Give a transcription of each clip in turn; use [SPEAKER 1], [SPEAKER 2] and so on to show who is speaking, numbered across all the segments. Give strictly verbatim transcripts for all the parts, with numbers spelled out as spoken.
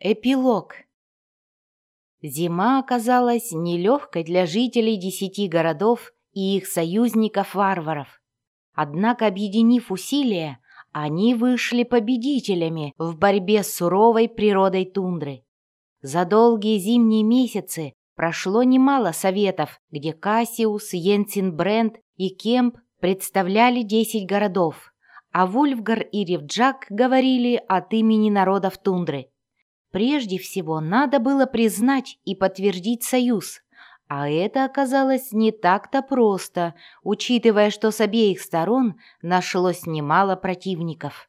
[SPEAKER 1] Эпилог. Зима оказалась нелегкой для жителей десяти городов и их союзников-варваров. Однако, объединив усилия, они вышли победителями в борьбе с суровой природой тундры. За долгие зимние месяцы прошло немало советов, где Кассиус, Йенсен-Брэнд и Кемп представляли десять городов, а Вульфгар и Ревджак говорили от имени народов тундры. Прежде всего, надо было признать и подтвердить союз, а это оказалось не так-то просто, учитывая, что с обеих сторон нашлось немало противников.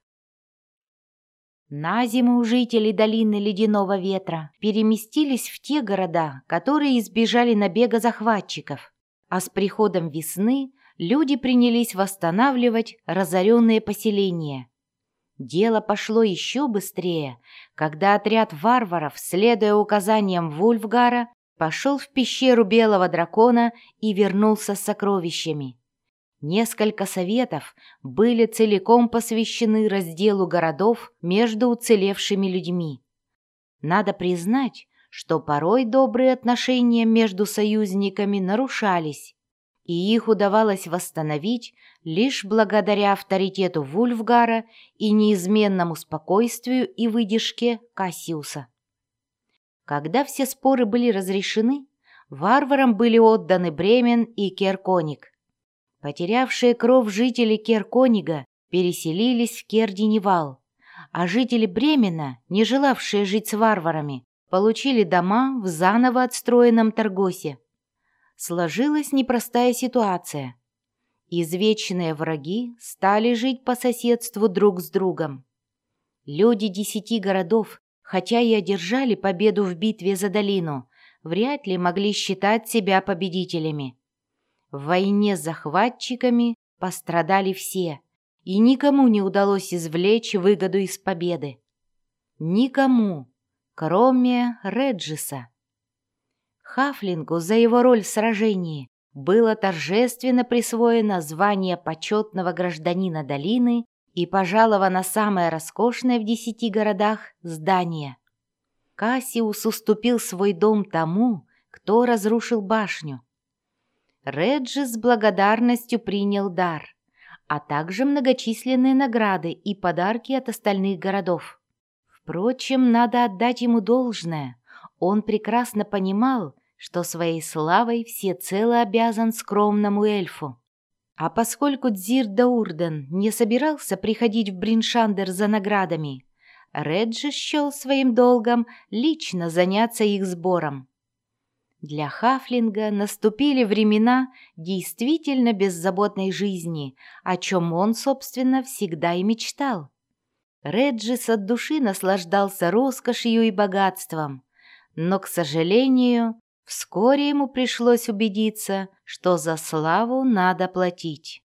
[SPEAKER 1] На зиму жители долины Ледяного Ветра переместились в те города, которые избежали набега захватчиков, а с приходом весны люди принялись восстанавливать разоренные поселения. Дело пошло еще быстрее, когда отряд варваров, следуя указаниям Вульфгара, пошел в пещеру Белого Дракона и вернулся с сокровищами. Несколько советов были целиком посвящены разделу городов между уцелевшими людьми. Надо признать, что порой добрые отношения между союзниками нарушались, и их удавалось восстановить лишь благодаря авторитету Вульфгара и неизменному спокойствию и выдержке Кассиуса. Когда все споры были разрешены, варварам были отданы Бремен и Керконик. Потерявшие кров жители Керконига переселились в Кердиневал, а жители Бремена, не желавшие жить с варварами, получили дома в заново отстроенном Таргосе. Сложилась непростая ситуация. Извечные враги стали жить по соседству друг с другом. Люди десяти городов, хотя и одержали победу в битве за долину, вряд ли могли считать себя победителями. В войне с захватчиками пострадали все, и никому не удалось извлечь выгоду из победы. Никому, кроме Реджиса. Хафлингу за его роль в сражении было торжественно присвоено звание почетного гражданина долины и пожаловано самое роскошное в десяти городах здание. Кассиус уступил свой дом тому, кто разрушил башню. Реджис с благодарностью принял дар, а также многочисленные награды и подарки от остальных городов. Впрочем, надо отдать ему должное. Он прекрасно понимал, что своей славой всецело обязан скромному эльфу. А поскольку Дзир Даурден не собирался приходить в Бриншандер за наградами, Реджи счел своим долгом лично заняться их сбором. Для Хафлинга наступили времена действительно беззаботной жизни, о чем он, собственно, всегда и мечтал. Реджис от души наслаждался роскошью и богатством, но, к сожалению, вскоре ему пришлось убедиться, что за славу надо платить.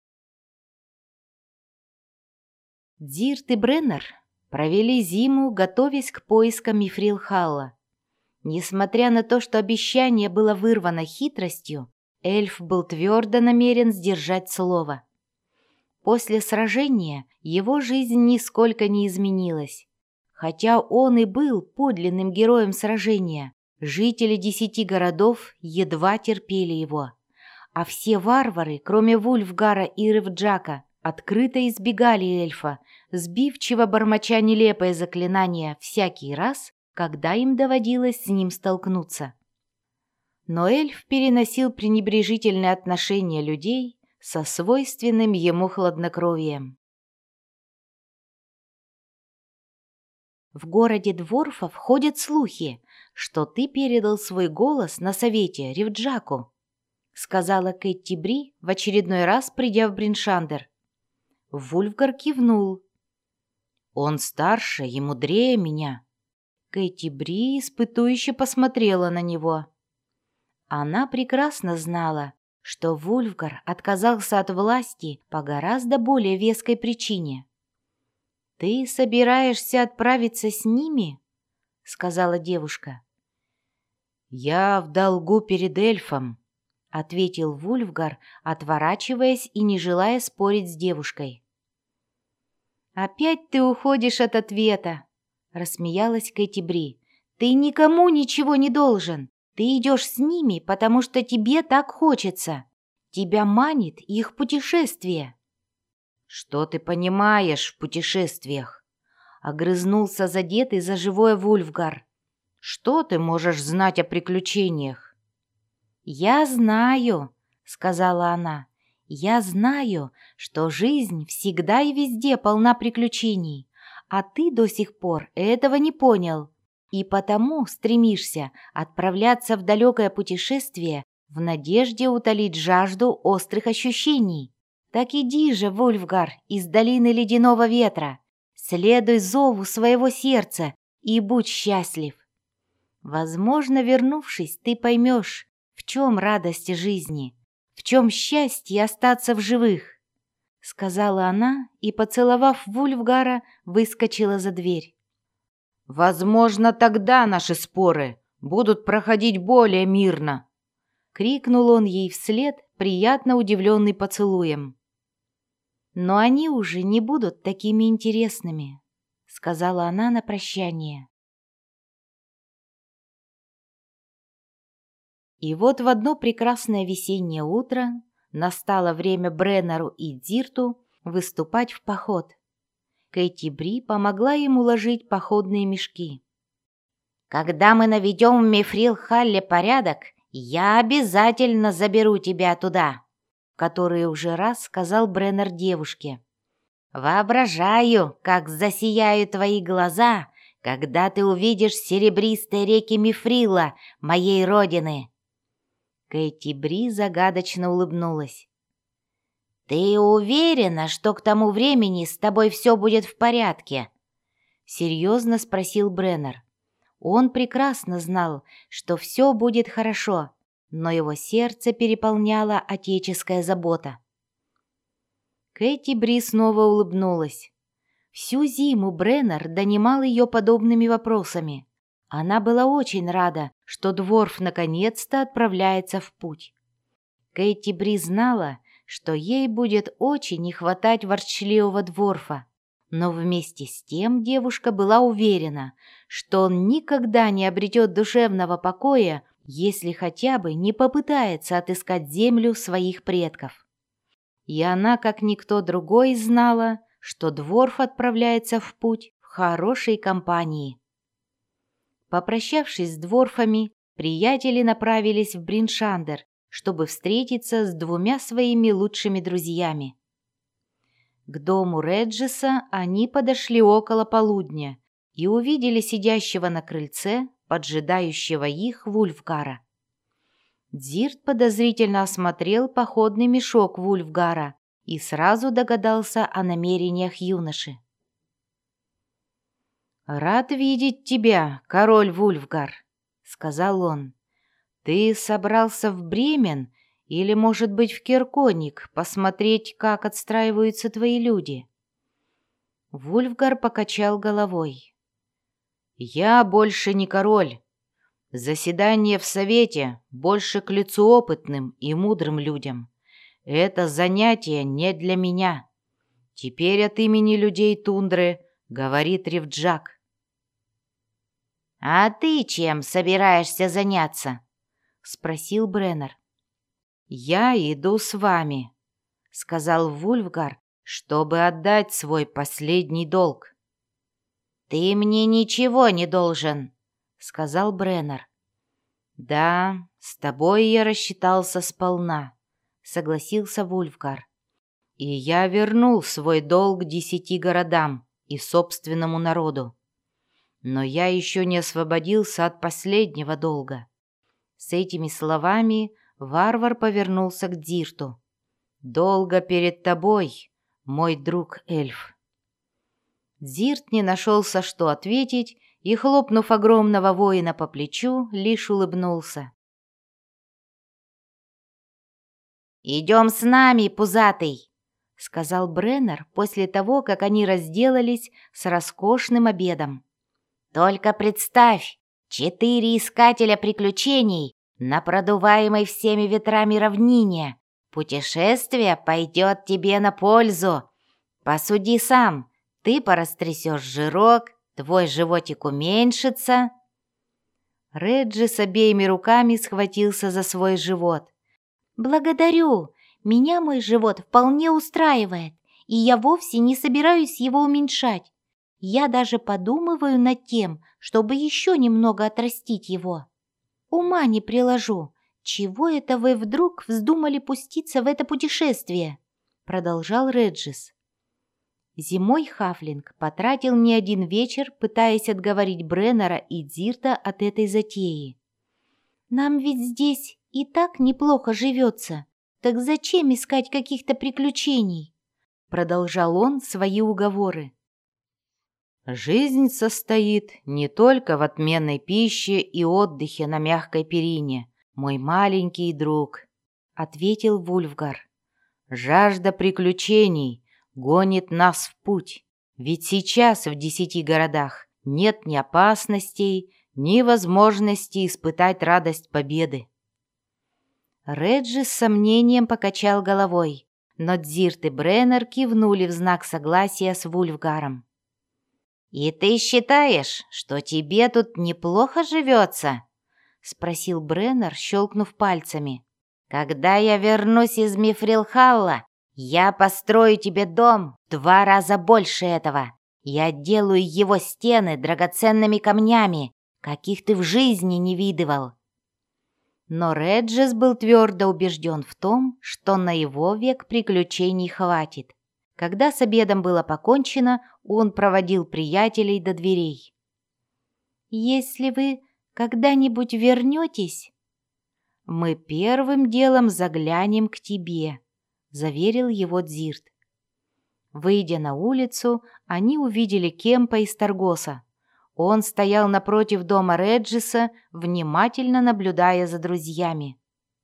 [SPEAKER 1] Дзирт и Бреннер провели зиму, готовясь к поискам Мифрилхалла. Несмотря на то, что обещание было вырвано хитростью, эльф был твердо намерен сдержать слово. После сражения его жизнь нисколько не изменилась. Хотя он и был подлинным героем сражения, жители десяти городов едва терпели его, а все варвары, кроме Вульфгара и Ревджака, открыто избегали эльфа, сбивчиво бормоча нелепое заклинание всякий раз, когда им доводилось с ним столкнуться. Но эльф переносил пренебрежительное отношение людей со свойственным ему хладнокровием. В городе Дворфов ходят слухи, что ты передал свой голос на совете Ревджаку, сказала Кэтти Бри, в очередной раз придя в Бриншандер. Вульфгар кивнул. Он старше и мудрее меня. Кэтти Бри испытующе посмотрела на него. Она прекрасно знала, что Вульфгар отказался от власти по гораздо более веской причине. «Ты собираешься отправиться с ними?» — сказала девушка. «Я в долгу перед эльфом», — ответил Вульфгар, отворачиваясь и не желая спорить с девушкой. «Опять ты уходишь от ответа», — рассмеялась Кэтти Бри. Ты никому ничего не должен. Ты идешь с ними, потому что тебе так хочется. Тебя манит их путешествие». «Что ты понимаешь в путешествиях?» — огрызнулся задетый за живое Вульфгар. «Что ты можешь знать о приключениях?» «Я знаю», — сказала она, — «я знаю, что жизнь всегда и везде полна приключений, а ты до сих пор этого не понял, и потому стремишься отправляться в далекое путешествие в надежде утолить жажду острых ощущений. Так иди же, Вульфгар, из долины ледяного ветра, следуй зову своего сердца и будь счастлив. Возможно, вернувшись, ты поймешь, в чем радость жизни, в чем счастье остаться в живых», — сказала она и, поцеловав Вульфгара, выскочила за дверь.
[SPEAKER 2] «Возможно, тогда наши споры будут проходить более мирно»,
[SPEAKER 1] — крикнул он ей вслед, приятно удивленный поцелуем. «Но они уже не будут такими интересными», — сказала она на прощание. И вот в одно прекрасное весеннее утро настало время Бреннеру и Дирту выступать в поход. Кэти Бри помогла им уложить походные мешки. «Когда мы наведем в Мифрил-Халле порядок, я обязательно заберу тебя туда», — который уже раз сказал Бреннер девушке. «Воображаю, как засияют твои глаза, когда ты увидишь серебристые реки Мифрила, моей родины». Кэти Бри загадочно улыбнулась. «Ты уверена, что к тому времени с тобой все будет в порядке?» — серьезно спросил Бреннер. Он прекрасно знал, что все будет хорошо, но его сердце переполняла отеческая забота. Кэти Бри снова улыбнулась. Всю зиму Бреннер донимал ее подобными вопросами. Она была очень рада, что Дворф наконец-то отправляется в путь. Кэти Бри знала, что ей будет очень не хватать ворчливого Дворфа, но вместе с тем девушка была уверена, что он никогда не обретет душевного покоя, если хотя бы не попытается отыскать землю своих предков. И она, как никто другой, знала, что Дворф отправляется в путь в хорошей компании. Попрощавшись с Дворфами, приятели направились в Бриншандер, чтобы встретиться с двумя своими лучшими друзьями. К дому Реджеса они подошли около полудня и увидели сидящего на крыльце, поджидающего их Вульфгара. Дирт подозрительно осмотрел походный мешок Вульфгара и сразу догадался о намерениях юноши. «Рад видеть тебя, король Вульфгар», — сказал он. «Ты собрался в Бремен или, может быть, в Кирконик посмотреть, как отстраиваются твои люди?» Вульфгар покачал головой. «Я больше не король. Заседание в совете больше к лицу опытным и мудрым людям. Это занятие не для меня. Теперь от имени людей тундры говорит Ревджак». «А ты чем собираешься заняться?» — спросил Бреннер. «Я иду с вами», — сказал Вульфгар, «чтобы отдать свой последний долг». «Ты мне ничего не должен», — сказал Бреннер. «Да, с тобой я рассчитался сполна», — согласился Вульфгар. «И я вернул свой долг десяти городам и собственному народу. Но я еще не освободился от последнего долга». С этими словами варвар повернулся к Дирту. «Долго перед тобой, мой друг-эльф». Дирт не нашелся, что ответить, и, хлопнув огромного воина по плечу, лишь улыбнулся. «Идем с нами, пузатый», — сказал Бреннер после того, как они разделались с роскошным обедом. «Только представь, четыре искателя приключений на продуваемой всеми ветрами равнине. Путешествие пойдет тебе на пользу. Посуди сам, ты порастрясешь жирок, твой животик уменьшится». Реджи с обеими руками схватился за свой живот. «Благодарю! Меня мой живот вполне устраивает, и я вовсе не собираюсь его уменьшать. Я даже подумываю над тем, чтобы еще немного отрастить его. Ума не приложу, чего это вы вдруг вздумали пуститься в это путешествие?» Продолжал Реджис. Зимой Хафлинг потратил не один вечер, пытаясь отговорить Бреннера и Дзирта от этой затеи. «Нам ведь здесь и так неплохо живется, так зачем искать каких-то приключений?» Продолжал он свои уговоры.
[SPEAKER 2] «Жизнь состоит не только в отменной пище и отдыхе на мягкой перине, мой маленький друг», — ответил Вульфгар. «Жажда приключений гонит нас в путь, ведь сейчас в десяти городах нет ни опасностей, ни возможности испытать радость победы».
[SPEAKER 1] Реджи с сомнением покачал головой, но Дзирт и Бреннер кивнули в знак согласия с Вульфгаром. «И ты считаешь, что тебе тут неплохо живется?» — спросил Бреннер, щелкнув пальцами. «Когда я вернусь из Мифрилхалла, я построю тебе дом в два раза больше этого. Я отделаю его стены драгоценными камнями, каких ты в жизни не видывал». Но Реджис был твердо убежден в том, что на его век приключений хватит. Когда с обедом было покончено, он проводил приятелей до дверей. «Если вы когда-нибудь вернетесь, мы первым делом заглянем к тебе», — заверил его Дзирт. Выйдя на улицу, они увидели Кемпа из Таргоса. Он стоял напротив дома Реджиса, внимательно наблюдая за друзьями.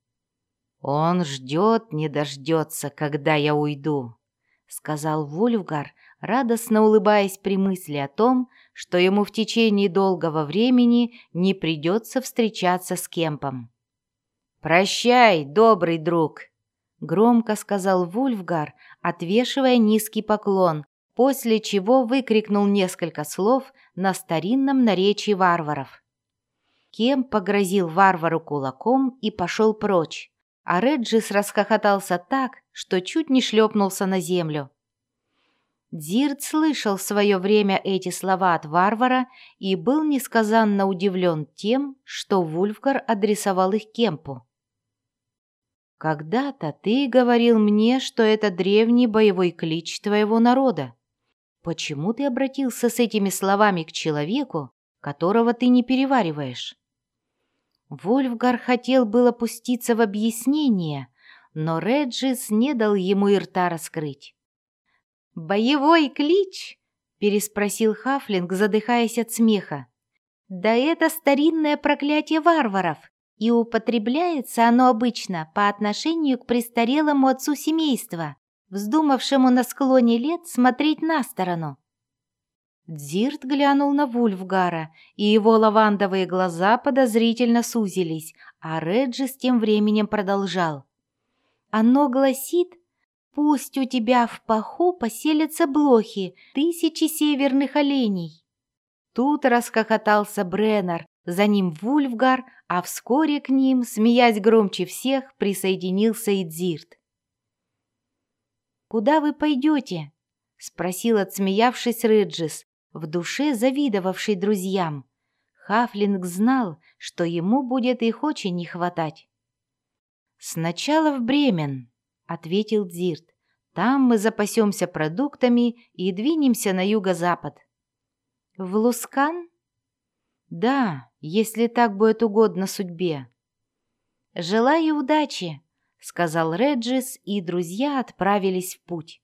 [SPEAKER 2] «Он ждет, не дождется, когда я уйду», — сказал Вульфгар, радостно улыбаясь при мысли о том, что ему в течение долгого времени не придется встречаться с Кемпом.
[SPEAKER 1] «Прощай, добрый друг», — громко сказал Вульфгар, отвешивая низкий поклон, после чего выкрикнул несколько слов на старинном наречии варваров. Кемп погрозил варвару кулаком и пошел прочь, а Реджис расхохотался так, что чуть не шлепнулся на землю. Дзирт слышал в свое время эти слова от варвара и был несказанно удивлен тем, что Вульфгар адресовал их Кемпу. «Когда-то ты говорил мне, что это древний боевой клич твоего народа. Почему ты обратился с этими словами к человеку, которого ты не перевариваешь?» Вульфгар хотел было пуститься в объяснение, но Реджис не дал ему и рта раскрыть. «Боевой клич?» — переспросил Хафлинг, задыхаясь от смеха. «Да это старинное проклятие варваров, и употребляется оно обычно по отношению к престарелому отцу семейства, вздумавшему на склоне лет смотреть на сторону». Дзирт глянул на Вульфгара, и его лавандовые глаза подозрительно сузились, а Реджис тем временем продолжал. «Оно гласит: пусть у тебя в паху поселятся блохи, тысячи северных оленей». Тут расхохотался Бреннер, за ним Вульфгар, а вскоре к ним, смеясь громче всех, присоединился и Дзирт. «Куда вы пойдете?» — спросил, отсмеявшись, Реджис, в душе завидовавший друзьям. Хафлинг знал, что ему будет их очень не хватать. «Сначала в Бремен», — ответил Дзирт. «Там мы запасемся продуктами и двинемся на юго-запад». «В Лускан?» «Да, если так будет угодно судьбе». «Желаю удачи», — сказал Реджис, и друзья отправились в путь.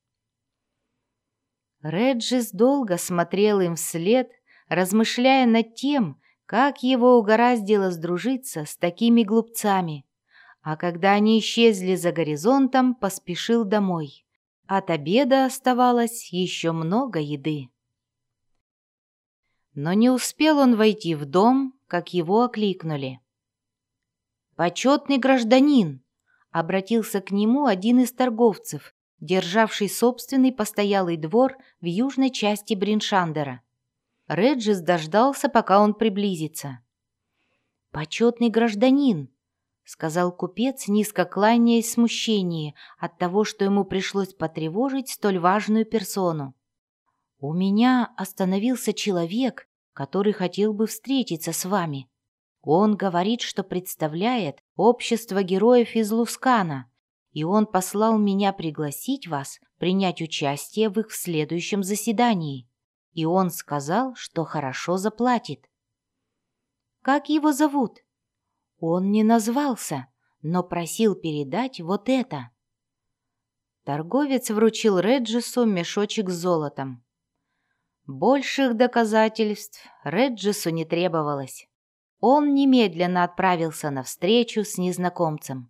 [SPEAKER 1] Реджис долго смотрел им вслед, размышляя над тем, как его угораздило сдружиться с такими глупцами, а когда они исчезли за горизонтом, поспешил домой. От обеда оставалось еще много еды. Но не успел он войти в дом, как его окликнули. «Почетный гражданин!» — обратился к нему один из торговцев, державший собственный постоялый двор в южной части Бриншандера. Реджис дождался, пока он приблизится. почетный гражданин», — сказал купец, низко кланяясь в смущении от того, что ему пришлось потревожить столь важную персону. «У меня остановился человек, который хотел бы встретиться с вами. Он говорит, что представляет общество героев из Лускана, и он послал меня пригласить вас принять участие в их следующем заседании. И он сказал, что хорошо заплатит». «Как его зовут?» «Он не назвался, но просил передать вот это». Торговец вручил Реджису мешочек с золотом. Больших доказательств Реджису не требовалось. Он немедленно отправился на встречу с незнакомцем.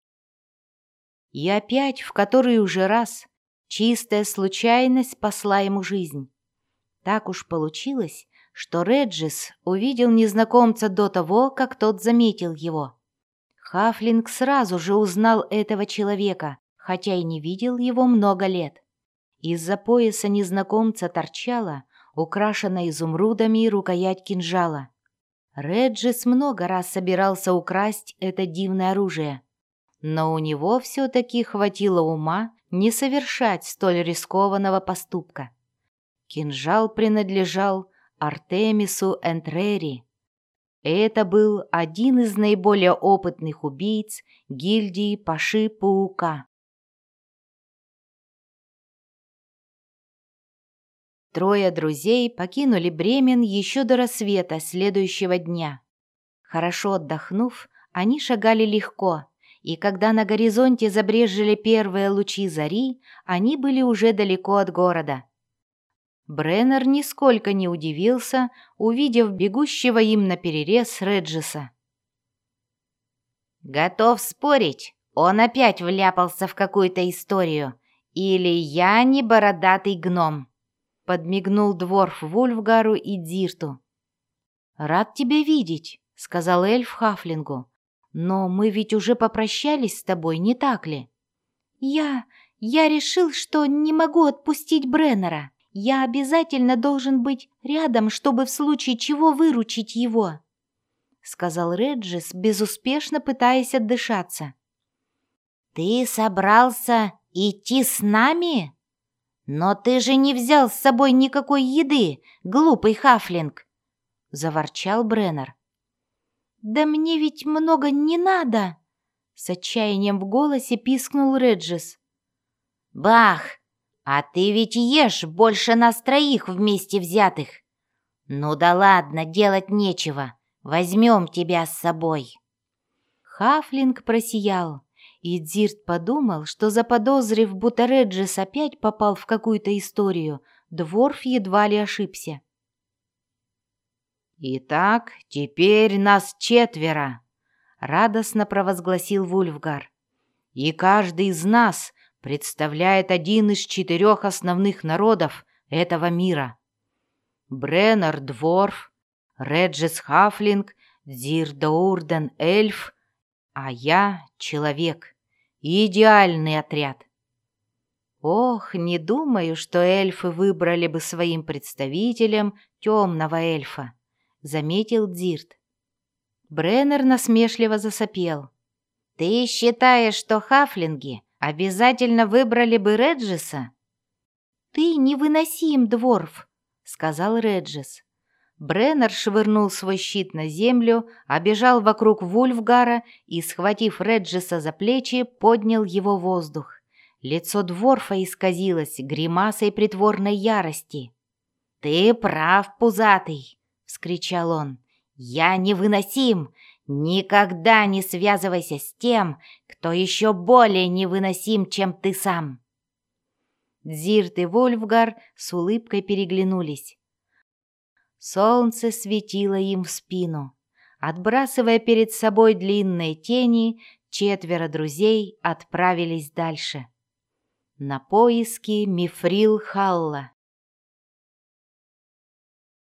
[SPEAKER 1] И опять, в который уже раз, чистая случайность спасла ему жизнь. Так уж получилось, что Реджис увидел незнакомца до того, как тот заметил его. Хафлинг сразу же узнал этого человека, хотя и не видел его много лет. Из-за пояса незнакомца торчала, украшенная изумрудами, рукоять кинжала. Реджис много раз собирался украсть это дивное оружие, но у него все-таки хватило ума не совершать столь рискованного поступка. Кинжал принадлежал Артемису Энтрери. Это был один из наиболее опытных убийц гильдии Паши-паука. Трое друзей покинули Бремен еще до рассвета следующего дня. Хорошо отдохнув, они шагали легко, и когда на горизонте забрезжили первые лучи зари, они были уже далеко от города. Бреннер нисколько не удивился, увидев бегущего им наперерез Реджиса. «Готов спорить, он опять вляпался в какую-то историю, или я не бородатый гном», — подмигнул дворф Вульфгару и Дзирту. «Рад тебя видеть», — сказал эльф Хафлингу. «Но мы ведь уже попрощались с тобой, не так ли?» «Я... я решил, что не могу отпустить Бреннера. Я обязательно должен быть рядом, чтобы в случае чего выручить его», — сказал Реджис, безуспешно пытаясь отдышаться. «Ты собрался идти с нами? Но ты же не взял с собой никакой еды, глупый Хафлинг», — заворчал Бреннер. «Да мне ведь много не надо», — с отчаянием в голосе пискнул Реджис. «Бах! А ты ведь ешь больше нас троих вместе взятых. Ну да ладно, делать нечего. Возьмем тебя с собой». Хафлинг просиял, и Дзирт подумал, что, заподозрив, будто Реджис опять попал в какую-то историю, дворф едва ли ошибся. «Итак, теперь нас четверо», — радостно провозгласил Вульфгар. «И каждый из нас представляет один из четырех основных народов этого мира. Бреннер — дворф, Реджис — хафлинг, Дзирдаурден — эльф, а я — человек. Идеальный отряд». Ох, не думаю, что эльфы выбрали бы своим представителем темного эльфа, заметил Дзирт. Бреннер насмешливо засопел. «Ты считаешь, что хафлинги обязательно выбрали бы Реджиса?» «Ты невыносим, дворф», — сказал Реджис. Бреннер швырнул свой щит на землю, обежал вокруг Вульфгара и, схватив Реджиса за плечи, поднял его в воздух. Лицо дворфа исказилось гримасой притворной ярости. «Ты прав, пузатый!» — вскричал он. «Я невыносим! Никогда не связывайся с тем, кто еще более невыносим, чем ты сам!» Дзирт и Вульфгар с улыбкой переглянулись. Солнце светило им в спину. Отбрасывая перед собой длинные тени, четверо друзей отправились дальше. На поиски Мифрил Халла.